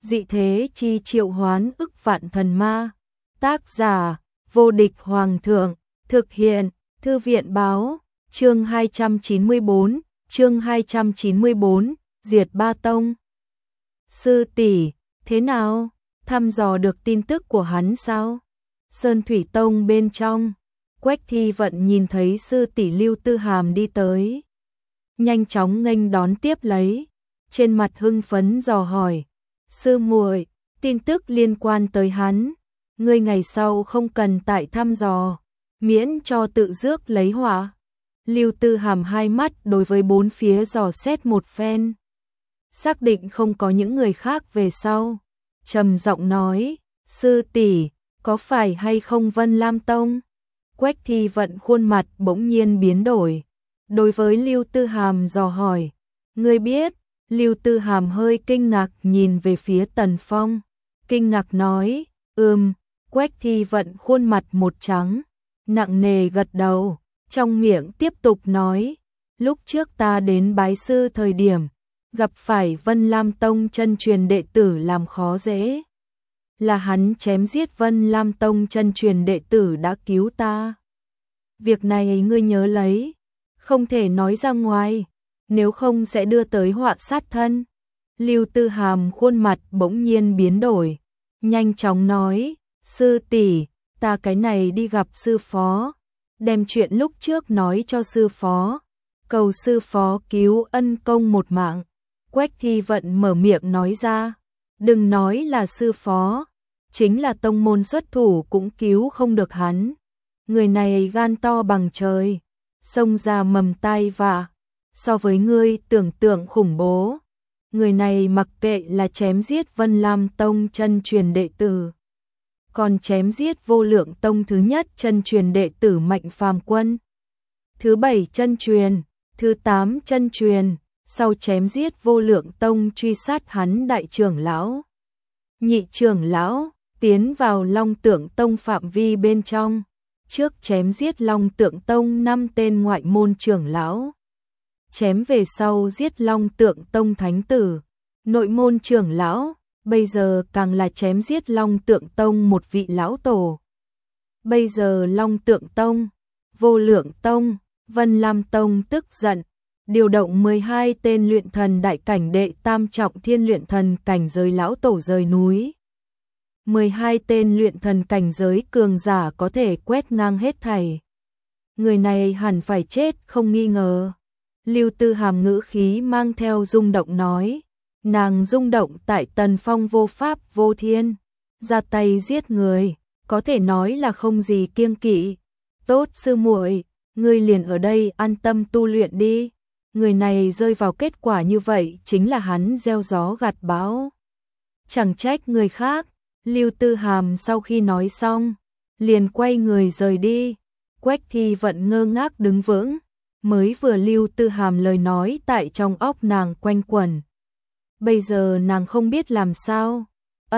dị thế chi triệu hoán ức vạn thần ma. Tác giả, vô địch hoàng thượng, thực hiện, thư viện báo, chương 294, diệt ba tông. Sư tỷ, thế nào? Thăm dò được tin tức của hắn sao? Sơn Thủy Tông bên trong, Quách Thi Vận nhìn thấy sư tỷ Lưu Tư Hàm đi tới, nhanh chóng nghênh đón tiếp lấy, trên mặt hưng phấn dò hỏi: "Sư muội, tin tức liên quan tới hắn, ngươi ngày sau không cần tại thăm dò, miễn cho tự rước lấy họa." Lưu Tư Hàm hai mắt đối với bốn phía dò xét một phen, xác định không có những người khác về sau, trầm giọng nói: "Sư tỷ, có phải hay không Vân Lam Tông?" Quách Thi Vận khuôn mặt bỗng nhiên biến đổi, đối với Lưu Tư Hàm dò hỏi: "Ngươi biết?" Lưu Tư Hàm hơi kinh ngạc nhìn về phía Tần Phong, kinh ngạc nói: Quách Thi Vận khuôn mặt một trắng, nặng nề gật đầu, trong miệng tiếp tục nói: "Lúc trước ta đến bái sư thời điểm, gặp phải Vân Lam Tông chân truyền đệ tử làm khó dễ. Là hắn chém giết Vân Lam Tông chân truyền đệ tử đã cứu ta. Việc này ngươi nhớ lấy, không thể nói ra ngoài, nếu không sẽ đưa tới họa sát thân." Lưu Tư Hàm khuôn mặt bỗng nhiên biến đổi, nhanh chóng nói: "Sư tỷ, ta cái này đi gặp sư phó, đem chuyện lúc trước nói cho sư phó, cầu sư phó cứu ân công một mạng." Quách Thi Vận mở miệng nói ra: "Đừng nói là sư phó, chính là tông môn xuất thủ cũng cứu không được hắn. Người này gan to bằng trời, xông ra mầm tai vạ, so với ngươi tưởng tượng khủng bố. Người này mặc kệ là chém giết Vân Lam Tông chân truyền đệ tử, còn chém giết Vô Lượng Tông thứ nhất chân truyền đệ tử Mạnh Phàm Quân, thứ 7 chân truyền, thứ 8 chân truyền, sau chém giết Vô Lượng Tông truy sát hắn đại trưởng lão, nhị trưởng lão, tiến vào Long Tượng Tông phạm vi bên trong, trước chém giết Long Tượng Tông 5 tên ngoại môn trưởng lão, chém về sau giết Long Tượng Tông thánh tử, nội môn trưởng lão, bây giờ càng là chém giết Long Tượng Tông một vị lão tổ. Bây giờ Long Tượng Tông, Vô Lượng Tông, Vân Lam Tông tức giận, điều động 12 tên luyện thần đại cảnh đệ tam trọng thiên luyện thần cảnh giới lão tổ rời núi. 12 tên luyện thần cảnh giới cường giả có thể quét ngang hết thảy. Người này hẳn phải chết không nghi ngờ." Lưu Tư Hàm ngữ khí mang theo rung động nói, nàng rung động tại Tần Phong vô pháp vô thiên, ra tay giết người, có thể nói là không gì kiêng kỵ. "Tốt sư muội, ngươi liền ở đây an tâm tu luyện đi. Người này rơi vào kết quả như vậy chính là hắn gieo gió gặt bão. Chẳng trách người khác." Lưu Tư Hàm sau khi nói xong, liền quay người rời đi. Quách Thi Vận ngơ ngác đứng vững, mới vừa Lưu Tư Hàm lời nói tại trong óc nàng quanh quẩn. Bây giờ nàng không biết làm sao.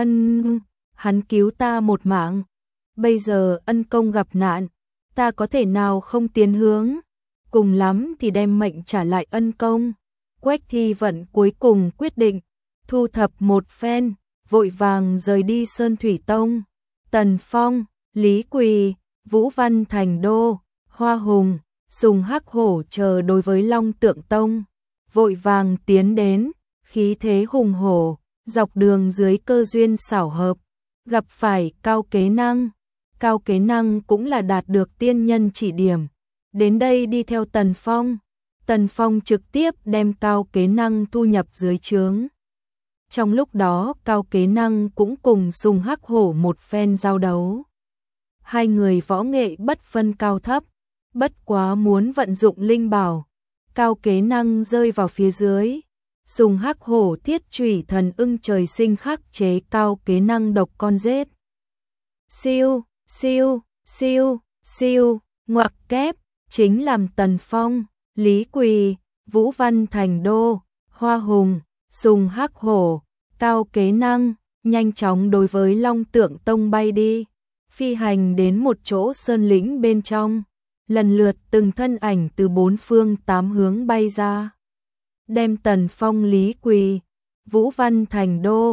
Hắn cứu ta một mạng, bây giờ ân công gặp nạn, ta có thể nào không tiến hướng, cùng lắm thì đem mệnh trả lại ân công. Quách Thi Vận cuối cùng quyết định, thu thập một phen, vội vàng rời đi Sơn Thủy Tông. Tần Phong, Lý Quỳ, Vũ Văn Thành Đô, Hoa Hùng, Sùng Hắc Hổ chờ đối với Long Tượng Tông, vội vàng tiến đến, khí thế hùng hổ, dọc đường dưới cơ duyên xảo hợp, gặp phải Cao Kế Năng. Cao Kế Năng cũng là đạt được tiên nhân chỉ điểm, đến đây đi theo Tần Phong. Tần Phong trực tiếp đem Cao Kế Năng thu nhập dưới trướng. Trong lúc đó Cao Kế Năng cũng cùng Sùng Hắc Hổ một phen giao đấu. Hai người võ nghệ bất phân cao thấp, bất quá muốn vận dụng linh bảo. Cao Kế Năng rơi vào phía dưới, Sùng Hắc Hổ thiết chủy thần ưng trời sinh khắc chế Cao Kế Năng độc con rết. Siêu, siêu, siêu, siêu, ngoặc kép, chính làm Tần Phong, Lý Quỳ, Vũ Văn Thành Đô, Hoa Hùng, Sùng Hắc Hổ, Cao Kế Năng, nhanh chóng đối với Long Tượng Tông bay đi, phi hành đến một chỗ sơn lĩnh bên trong, lần lượt từng thân ảnh từ bốn phương tám hướng bay ra, đem Tần Phong, Lý Quỳ, Vũ Văn Thành Đô,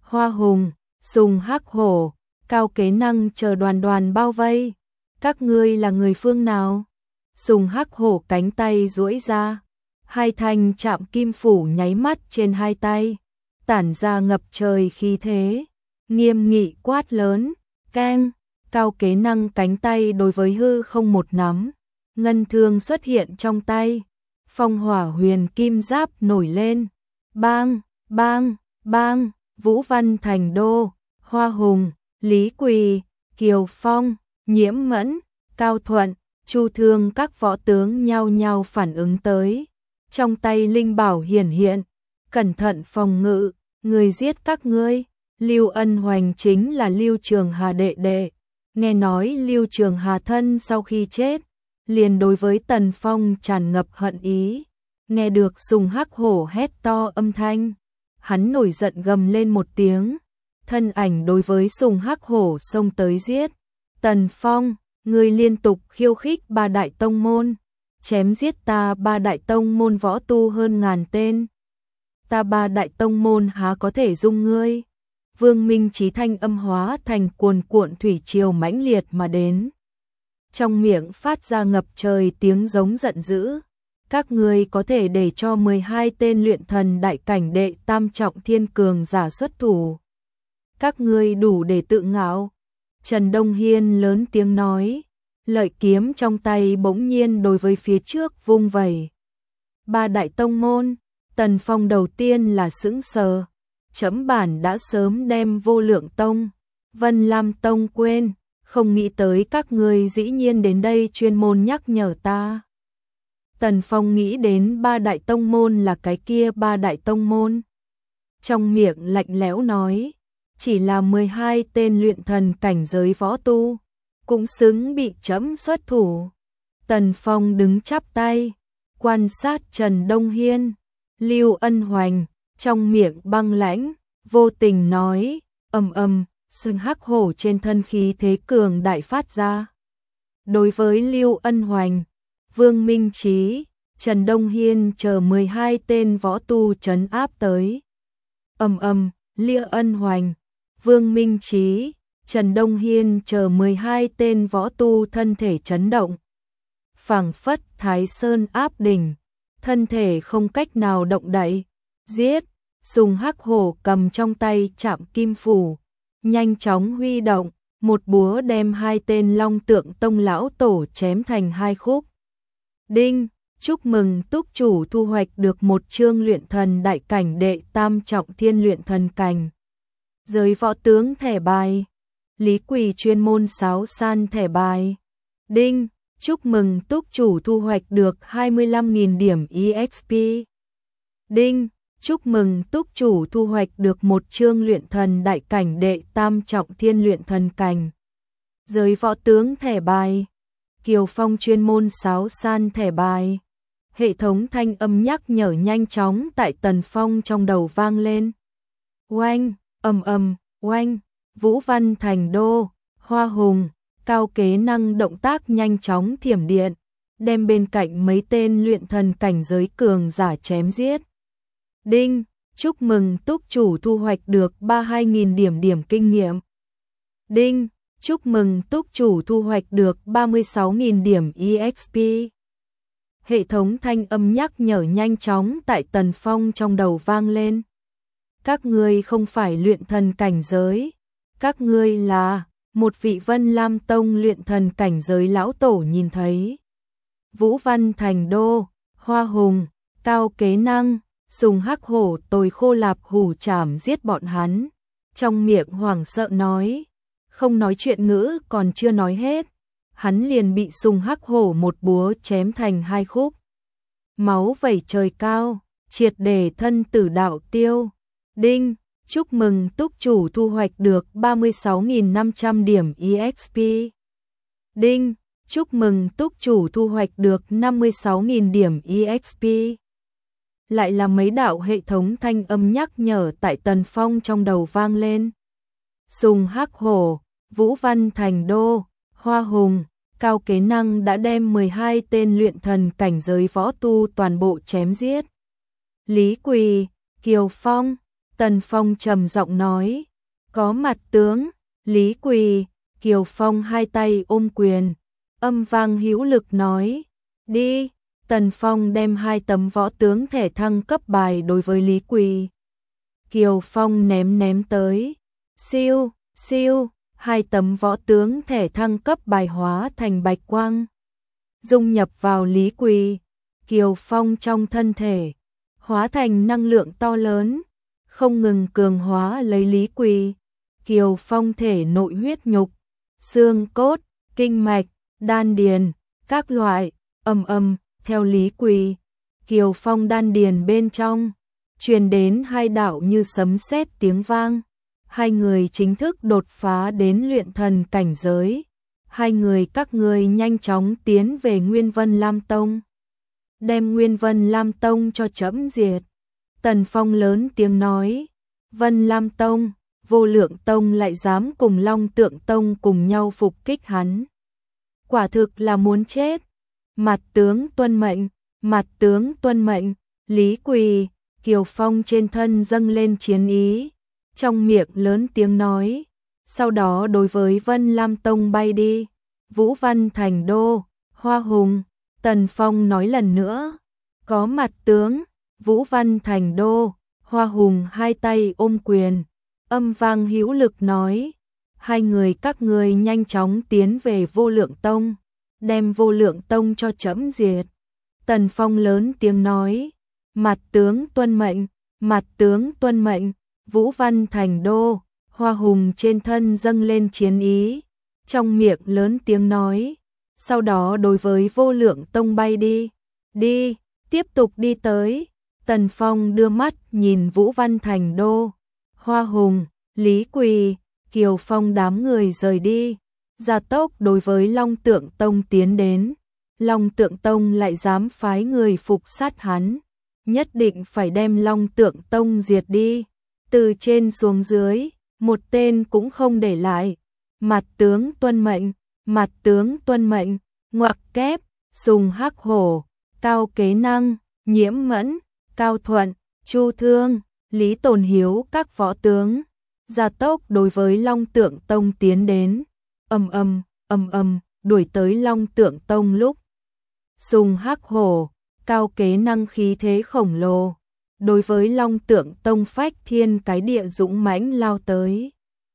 Hoa Hùng, Sùng Hắc Hổ, Cao Kế Năng chờ đoàn đoàn bao vây. Các ngươi là người phương nào? Sùng Hắc Hổ cánh tay duỗi ra, hai thanh chạm kim phủ nháy mắt trên hai tay, tản ra ngập trời khí thế, nghiêm nghị quát lớn, keng. Cao Kế Năng cánh tay đối với hư không một nắm, ngân thương xuất hiện trong tay, phong hỏa huyền kim giáp nổi lên, bang, bang, bang. Vũ Văn Thành Đô, Hoa Hùng, Lý Quỳ, Kiều Phong, Nhiễm Mẫn, Cao Thuận, Chu Thương các võ tướng nhao nhao phản ứng tới. Trong tay linh bảo hiển hiện, cẩn thận phòng ngự, người giết các ngươi. Lưu Ân Hoành chính là Lưu Trường Hà đệ đệ. Nghe nói Lưu Trường Hà thân sau khi chết, liền đối với Tần Phong tràn ngập hận ý. Nghe được Sùng Hắc Hổ hét to âm thanh, hắn nổi giận gầm lên một tiếng, thân ảnh đối với Sùng Hắc Hổ xông tới giết. Tần Phong, ngươi liên tục khiêu khích ba đại tông môn, chém giết ta ba đại tông môn võ tu hơn ngàn tên. Ta ba đại tông môn há có thể dung ngươi? Vương Minh Chí thanh âm hóa thành cuồn cuộn thủy triều mãnh liệt mà đến. Trong miệng phát ra ngập trời tiếng giống giận dữ. Các ngươi có thể để cho 12 tên luyện thần đại cảnh đệ tam trọng thiên cường giả xuất thủ. Các ngươi đủ để tự ngạo. Trần Đông Hiên lớn tiếng nói, lợi kiếm trong tay bỗng nhiên đối với phía trước vung vẩy. Ba đại tông môn, Tần Phong đầu tiên là sững sờ. Chấm bản đã sớm đem Vô Lượng Tông, Vân Lam Tông quên, không nghĩ tới các ngươi dĩ nhiên đến đây chuyên môn nhắc nhở ta. Tần Phong nghĩ đến ba đại tông môn là cái kia ba đại tông môn. Trong miệng lạnh lẽo nói, chỉ là 12 tên luyện thần cảnh giới võ tu, cũng xứng bị chấm xuất thủ. Tần Phong đứng chắp tay, quan sát Trần Đông Hiên, Lưu Ân Hoành, trong miệng băng lãnh, vô tình nói, Sừng Hắc Hổ trên thân khí thế cường đại phát ra. Đối với Lưu Ân Hoành, Vương Minh Chí, Trần Đông Hiên chờ 12 tên võ tu trấn áp tới. Lưu Ân Hoành, Vương Minh Chí, Trần Đông Hiên chờ 12 tên võ tu thân thể chấn động. Phảng phất Thái Sơn áp đỉnh, thân thể không cách nào động đậy. Giết! Sùng Hắc Hổ cầm trong tay chạm kim phủ, nhanh chóng huy động, một búa đem hai tên Long Tượng Tông lão tổ chém thành hai khúc. Đinh! Chúc mừng túc chủ thu hoạch được một chương luyện thần đại cảnh đệ tam trọng thiên luyện thần cảnh. Giới võ tướng thẻ bài. Lý Quỳ chuyên môn sáo san thẻ bài. Đinh! Chúc mừng túc chủ thu hoạch được 25.000 điểm EXP. Đinh! Chúc mừng túc chủ thu hoạch được một chương luyện thần đại cảnh đệ tam trọng thiên luyện thần cảnh. Giới võ tướng thẻ bài. Kiều Phong chuyên môn sáo san thẻ bài. Hệ thống thanh âm nhắc nhở nhanh chóng tại Tần Phong trong đầu vang lên. Oanh, oanh, Vũ Văn Thành Đô, Hoa Hùng, Cao Kế Năng động tác nhanh chóng thiểm điện, đem bên cạnh mấy tên luyện thần cảnh giới cường giả chém giết. Đinh, chúc mừng túc chủ thu hoạch được 32.000 điểm kinh nghiệm. Đinh, chúc mừng túc chủ thu hoạch được 36.000 điểm EXP. Hệ thống thanh âm nhắc nhở nhanh chóng tại Tần Phong trong đầu vang lên. Các ngươi không phải luyện thần cảnh giới, các ngươi là một vị Vân Lam Tông luyện thần cảnh giới lão tổ nhìn thấy. Vũ Văn Thành Đô, Hoa Hùng, Cao Kế Năng, Sùng Hắc Hổ tồi khô lạp hủ chảm giết bọn hắn. Trong miệng hoảng sợ nói, không nói chuyện ngữ còn chưa nói hết, hắn liền bị Sùng Hắc Hổ một búa chém thành hai khúc. Máu vẩy trời cao, triệt để thân tử đạo tiêu. Đinh, chúc mừng túc chủ thu hoạch được 36.500 điểm EXP. Đinh, chúc mừng túc chủ thu hoạch được 56.000 điểm EXP. Lại là mấy đạo hệ thống thanh âm nhắc nhở tại Tần Phong trong đầu vang lên. Sùng Hắc Hổ, Vũ Văn Thành Đô, Hoa Hùng, Cao Kế Năng đã đem 12 tên luyện thần cảnh giới võ tu toàn bộ chém giết. Lý Quỳ, Kiều Phong, Tần Phong trầm giọng nói, Có mặt tướng, Lý Quỳ, Kiều Phong hai tay ôm quyền, âm vang hữu lực nói, đi. Tần Phong đem 2 tấm võ tướng thẻ thăng cấp bài đối với Lý Quỳ. Kiều Phong ném tới, siêu, siêu, 2 tấm võ tướng thẻ thăng cấp bài hóa thành bạch quang, dung nhập vào Lý Quỳ. Kiều Phong trong thân thể, hóa thành năng lượng to lớn, không ngừng cường hóa lấy Lý Quỳ. Kiều Phong thể nội huyết nhục, xương cốt, kinh mạch, đan điền, các loại, theo Lý Quỳ. Kiều Phong đan điền bên trong, truyền đến 2 đạo như sấm sét tiếng vang. 2 người chính thức đột phá đến luyện thần cảnh giới. 2 người các ngươi nhanh chóng tiến về Nguyên Vân Lam Tông. Đem Nguyên Vân Lam Tông cho chẫm diệt. Tần Phong lớn tiếng nói, Vân Lam Tông, Vô Lượng Tông lại dám cùng Long Tượng Tông cùng nhau phục kích hắn. Quả thực là muốn chết. Mặt tướng tuân mệnh, mặt tướng tuân mệnh. Lý Quỳ, Kiều Phong trên thân dâng lên chiến ý, trong miệng lớn tiếng nói, sau đó đối với Vân Lam Tông bay đi. Vũ Văn Thành Đô, Hoa Hùng, Tần Phong nói lần nữa, có mặt tướng, Vũ Văn Thành Đô, Hoa Hùng hai tay ôm quyền, âm vang hữu lực nói, 2 người các ngươi nhanh chóng tiến về Vô Lượng Tông, đem Vô Lượng Tông cho chẫm diệt. Tần Phong lớn tiếng nói, mặt tướng tuân mệnh, mặt tướng tuân mệnh. Vũ Văn Thành Đô, Hoa Hùng trên thân dâng lên chiến ý, trong miệng lớn tiếng nói, sau đó đối với Vô Lượng Tông bay đi, đi, tiếp tục đi tới. Tần Phong đưa mắt nhìn Vũ Văn Thành Đô, Hoa Hùng, Lý Quỳ, Kiều Phong đám người rời đi, gia tốc đối với Long Tượng Tông tiến đến. Long Tượng Tông lại dám phái người phục sát hắn, nhất định phải đem Long Tượng Tông diệt đi. Từ trên xuống dưới, một tên cũng không để lại. Mặt tướng tuân mệnh, mặt tướng tuân mệnh. Ngoặc kép, Sùng Hắc Hổ, Cao Kế Năng, Nhiễm Mẫn, Cao Thuận, Chu Thương, Lý Tồn Hiếu các võ tướng, gia tốc đối với Long Tượng Tông tiến đến. Đuổi tới Long Tượng Tông lúc Sùng Hắc Hổ, Cao Kế Năng khí thế khổng lồ, đối với Long Tượng Tông phách thiên cái địa dũng mãnh lao tới.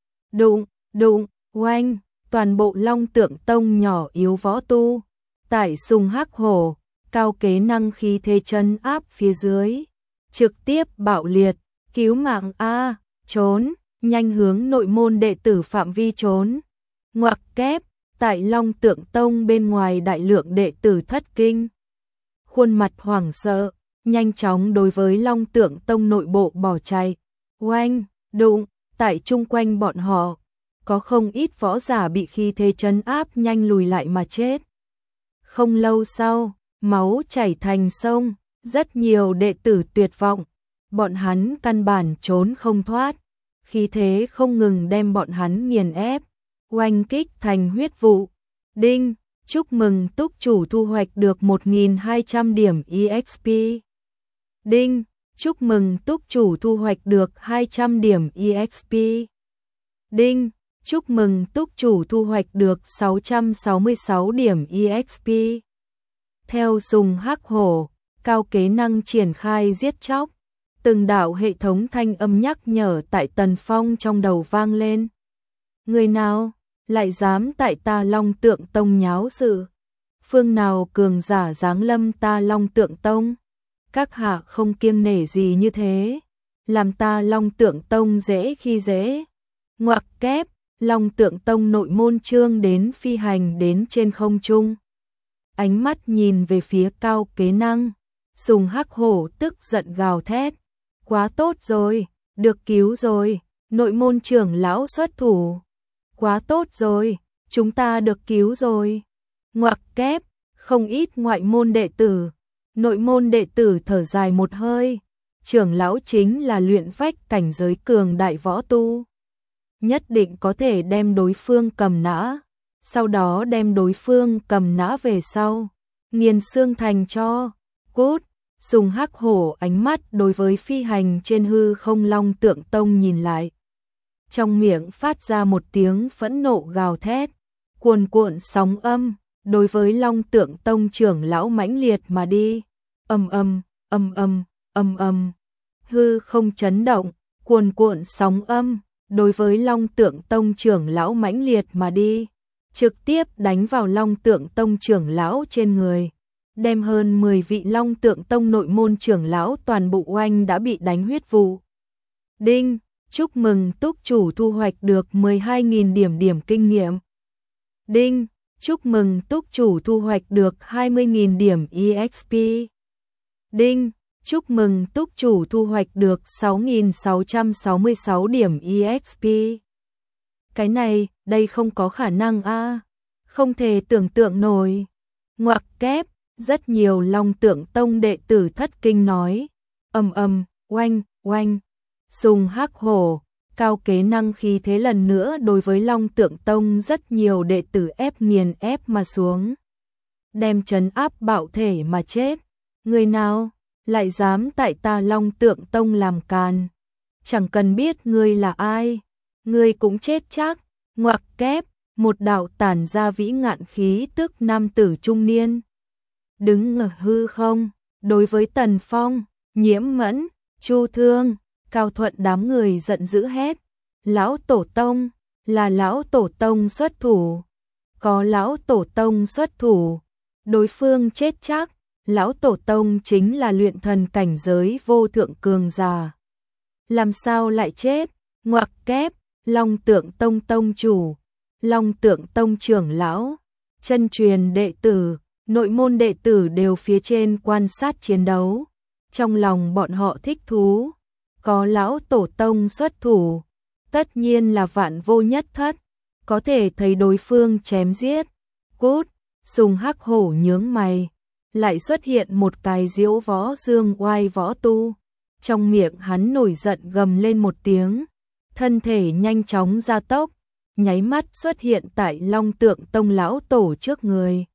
Đụng, oanh, toàn bộ Long Tượng Tông nhỏ yếu võ tu, tại Sùng Hắc Hổ, Cao Kế Năng khí thế trấn áp phía dưới, trực tiếp bạo liệt, cứu mạng a, trốn, nhanh hướng nội môn đệ tử phạm vi trốn. Ngoặc kép, tại Long Tượng Tông bên ngoài đại lượng đệ tử thất kinh, khuôn mặt hoảng sợ, nhanh chóng đối với Long Tượng Tông nội bộ bỏ chạy. Oanh, đụng, tại chung quanh bọn họ, có không ít võ giả bị khí thế trấn áp nhanh lùi lại mà chết. Không lâu sau, máu chảy thành sông, rất nhiều đệ tử tuyệt vọng, bọn hắn căn bản trốn không thoát, khí thế không ngừng đem bọn hắn nghiền ép, oanh kích thành huyết vụ. Đinh, chúc mừng túc chủ thu hoạch được 1.200 điểm EXP. Đinh, chúc mừng túc chủ thu hoạch được 200 điểm EXP. Đinh, chúc mừng túc chủ thu hoạch được 666 điểm EXP. Theo Sùng Hắc Hổ, Cao Kế Năng triển khai giết chóc, từng đạo hệ thống thanh âm nhắc nhở tại Tần Phong trong đầu vang lên. Người nào lại dám tại ta Long Tượng Tông nháo sự? Phương nào cường giả giáng lâm ta Long Tượng Tông? Các hạ không kiêng nể gì như thế, làm ta Long Tượng Tông dễ khi dễ. Ngoặc kép, Long Tượng Tông nội môn trương đến phi hành đến trên không trung. Ánh mắt nhìn về phía Cao Kế Năng, Sùng Hắc Hổ tức giận gào thét. Quá tốt rồi, được cứu rồi, nội môn trưởng lão xuất thủ. Quá tốt rồi, chúng ta được cứu rồi. Ngoặc kép, không ít ngoại môn đệ tử, nội môn đệ tử thở dài một hơi. Trưởng lão chính là luyện phách cảnh giới cường đại võ tu, nhất định có thể đem đối phương cầm nã, sau đó đem đối phương cầm nã về sau, nghiền xương thành cho. Cút. Sùng Hắc Hổ ánh mắt đối với phi hành trên hư không Long Tượng Tông nhìn lại. trong miệng phát ra một tiếng phẫn nộ gào thét, cuồn cuộn sóng âm, đối với Long Tượng Tông trưởng lão mãnh liệt mà đi. Ầm ầm, ầm ầm, ầm ầm. Hư không chấn động, cuồn cuộn sóng âm, đối với Long Tượng Tông trưởng lão mãnh liệt mà đi, trực tiếp đánh vào Long Tượng Tông trưởng lão trên người, đem hơn 10 vị Long Tượng Tông nội môn trưởng lão toàn bộ oanh đã bị đánh huyết vụ. Đinh, chúc mừng túc chủ thu hoạch được 12.000 điểm kinh nghiệm. Đinh, chúc mừng túc chủ thu hoạch được 20.000 điểm EXP. Đinh, chúc mừng túc chủ thu hoạch được 6.666 điểm EXP. Cái này, đây không có khả năng a, không thể tưởng tượng nổi. Ngoặc kép, rất nhiều Long Tượng Tông đệ tử thất kinh nói. Ầm ầm, oanh, oanh. Sùng Hắc Hổ, cao kế năng khí thế lần nữa đối với Long Tượng Tông rất nhiều đệ tử ép nghiền ép mà xuống. Đem trấn áp bạo thể mà chết. Người nào lại dám tại ta Long Tượng Tông làm càn? Chẳng cần biết ngươi là ai, ngươi cũng chết chắc. Ngoặc kép, một đạo tản ra vĩ ngạn khí tức nam tử trung niên. Đứng ở hư không, đối với Tần Phong, Nhiễm Mẫn, Chu Thương, Cao Thuận đám người giận dữ hét. Lão Tổ Tông, là Lão Tổ Tông xuất thủ. Có Lão Tổ Tông xuất thủ, đối phương chết chắc. Lão Tổ Tông chính là luyện thần cảnh giới vô thượng cường giả. Làm sao lại chết? Ngoặc kép, Long Tượng Tông Tông chủ, Long Tượng Tông trưởng lão, chân truyền đệ tử, nội môn đệ tử đều phía trên quan sát chiến đấu. Trong lòng bọn họ thích thú, có Lão Tổ Tông xuất thủ, tất nhiên là vạn vô nhất thất, có thể thấy đối phương chém giết. Cút, Sùng Hắc Hổ nhướng mày, lại xuất hiện một cái diễu võ dương oai võ tu. Trong miệng hắn nổi giận gầm lên một tiếng, thân thể nhanh chóng gia tốc, nháy mắt xuất hiện tại Long Tượng Tông lão tổ trước người.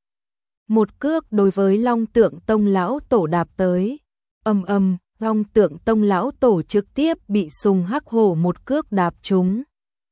Một cước đối với Long Tượng Tông lão tổ đạp tới. Ầm ầm, Long Tượng Tông lão tổ trực tiếp bị Sùng Hắc Hổ một cước đạp trúng.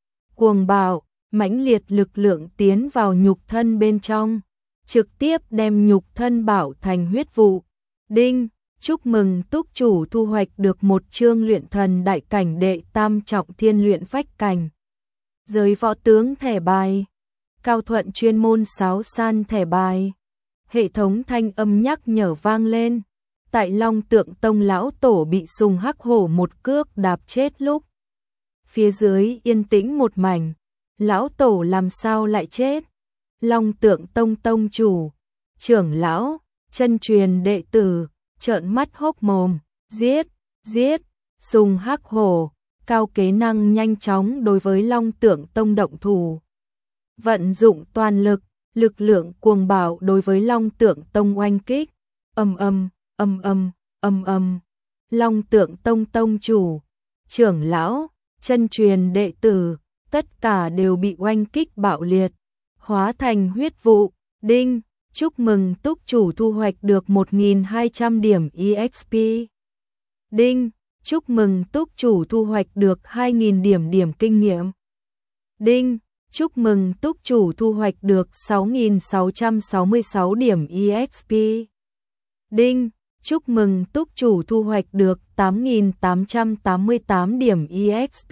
Cuồng bạo, mãnh liệt lực lượng tiến vào nhục thân bên trong, trực tiếp đem nhục thân bảo thành huyết vụ. Đinh, chúc mừng túc chủ thu hoạch được một chương luyện thần đại cảnh đệ tam trọng thiên luyện phách cảnh. Giới võ tướng thẻ bài. Cao Thuận chuyên môn sáo san thẻ bài. Hệ thống thanh âm nhắc nhở vang lên. Tại Long Tượng Tông lão tổ bị Sùng Hắc Hổ một cước đạp chết lúc, phía dưới yên tĩnh một mảnh. Lão tổ làm sao lại chết? Long Tượng Tông tông chủ, trưởng lão, chân truyền đệ tử trợn mắt hốc mồm. Giết, giết. Sùng Hắc Hổ, cao kế năng nhanh chóng đối với Long Tượng Tông động thủ, vận dụng toàn lực, lực lượng cuồng bạo đối với Long Tượng Tông oanh kích. Ầm ầm, ầm ầm, ầm ầm. Long Tượng Tông tông chủ, trưởng lão, chân truyền đệ tử, tất cả đều bị oanh kích bạo liệt, hóa thành huyết vụ. Đinh, chúc mừng túc chủ thu hoạch được 1.200 điểm EXP. Đinh, chúc mừng túc chủ thu hoạch được 2.000 điểm kinh nghiệm. Đinh, chúc mừng túc chủ thu hoạch được 6.666 điểm EXP. Đinh, chúc mừng túc chủ thu hoạch được 8.888 điểm EXP.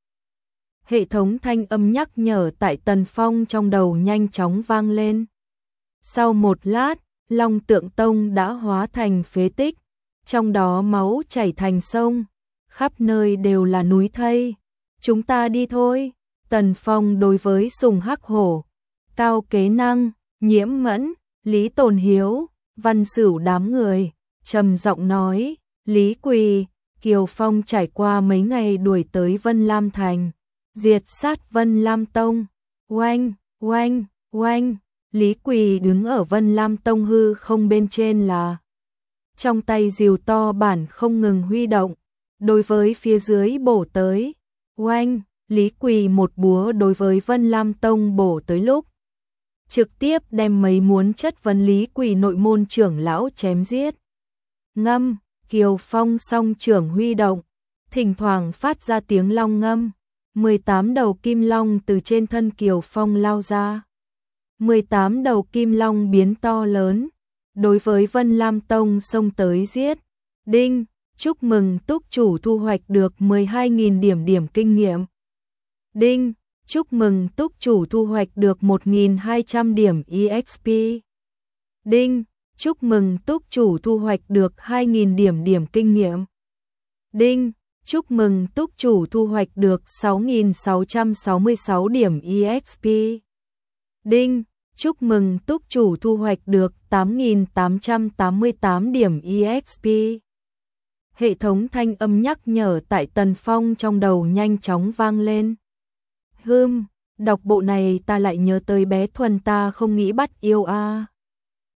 Hệ thống thanh âm nhắc nhở tại Tần Phong trong đầu nhanh chóng vang lên. Sau một lát, Long Tượng Tông đã hóa thành phế tích, trong đó máu chảy thành sông, khắp nơi đều là núi thây. Chúng ta đi thôi. Tần Phong đối với Sùng Hắc Hổ, Cao Kế Năng, Nhiễm Mẫn, Lý Tồn Hiếu, Văn Sửu đám người trầm giọng nói. Lý Quỳ, Kiều Phong trải qua mấy ngày đuổi tới Vân Lam Thành, diệt sát Vân Lam Tông. Oanh, oanh, oanh. Lý Quỳ đứng ở Vân Lam Tông hư không bên trên là, trong tay rìu to bản không ngừng huy động, đối với phía dưới bổ tới. Oanh, Lý Quỳ một búa đối với Vân Lam Tông bổ tới lúc, trực tiếp đem mấy muốn chất vấn Lý Quỳ nội môn trưởng lão chém giết. Ngâm, Kiều Phong song trưởng huy động, thỉnh thoảng phát ra tiếng long ngâm. 18 đầu kim long từ trên thân Kiều Phong lao ra. 18 đầu kim long biến to lớn, đối với Vân Lam Tông xông tới giết. Đinh, chúc mừng túc chủ thu hoạch được 12.000 điểm kinh nghiệm. Đinh, chúc mừng túc chủ thu hoạch được 1.200 điểm EXP. Đinh, chúc mừng túc chủ thu hoạch được 2.000 điểm kinh nghiệm. Đinh, chúc mừng túc chủ thu hoạch được 6.666 điểm EXP. Đinh, chúc mừng túc chủ thu hoạch được 8.888 điểm EXP. Hệ thống thanh âm nhắc nhở tại Tần Phong trong đầu nhanh chóng vang lên. Đọc bộ này ta lại nhớ tới bé Thuần ta không nghĩ bắt yêu a.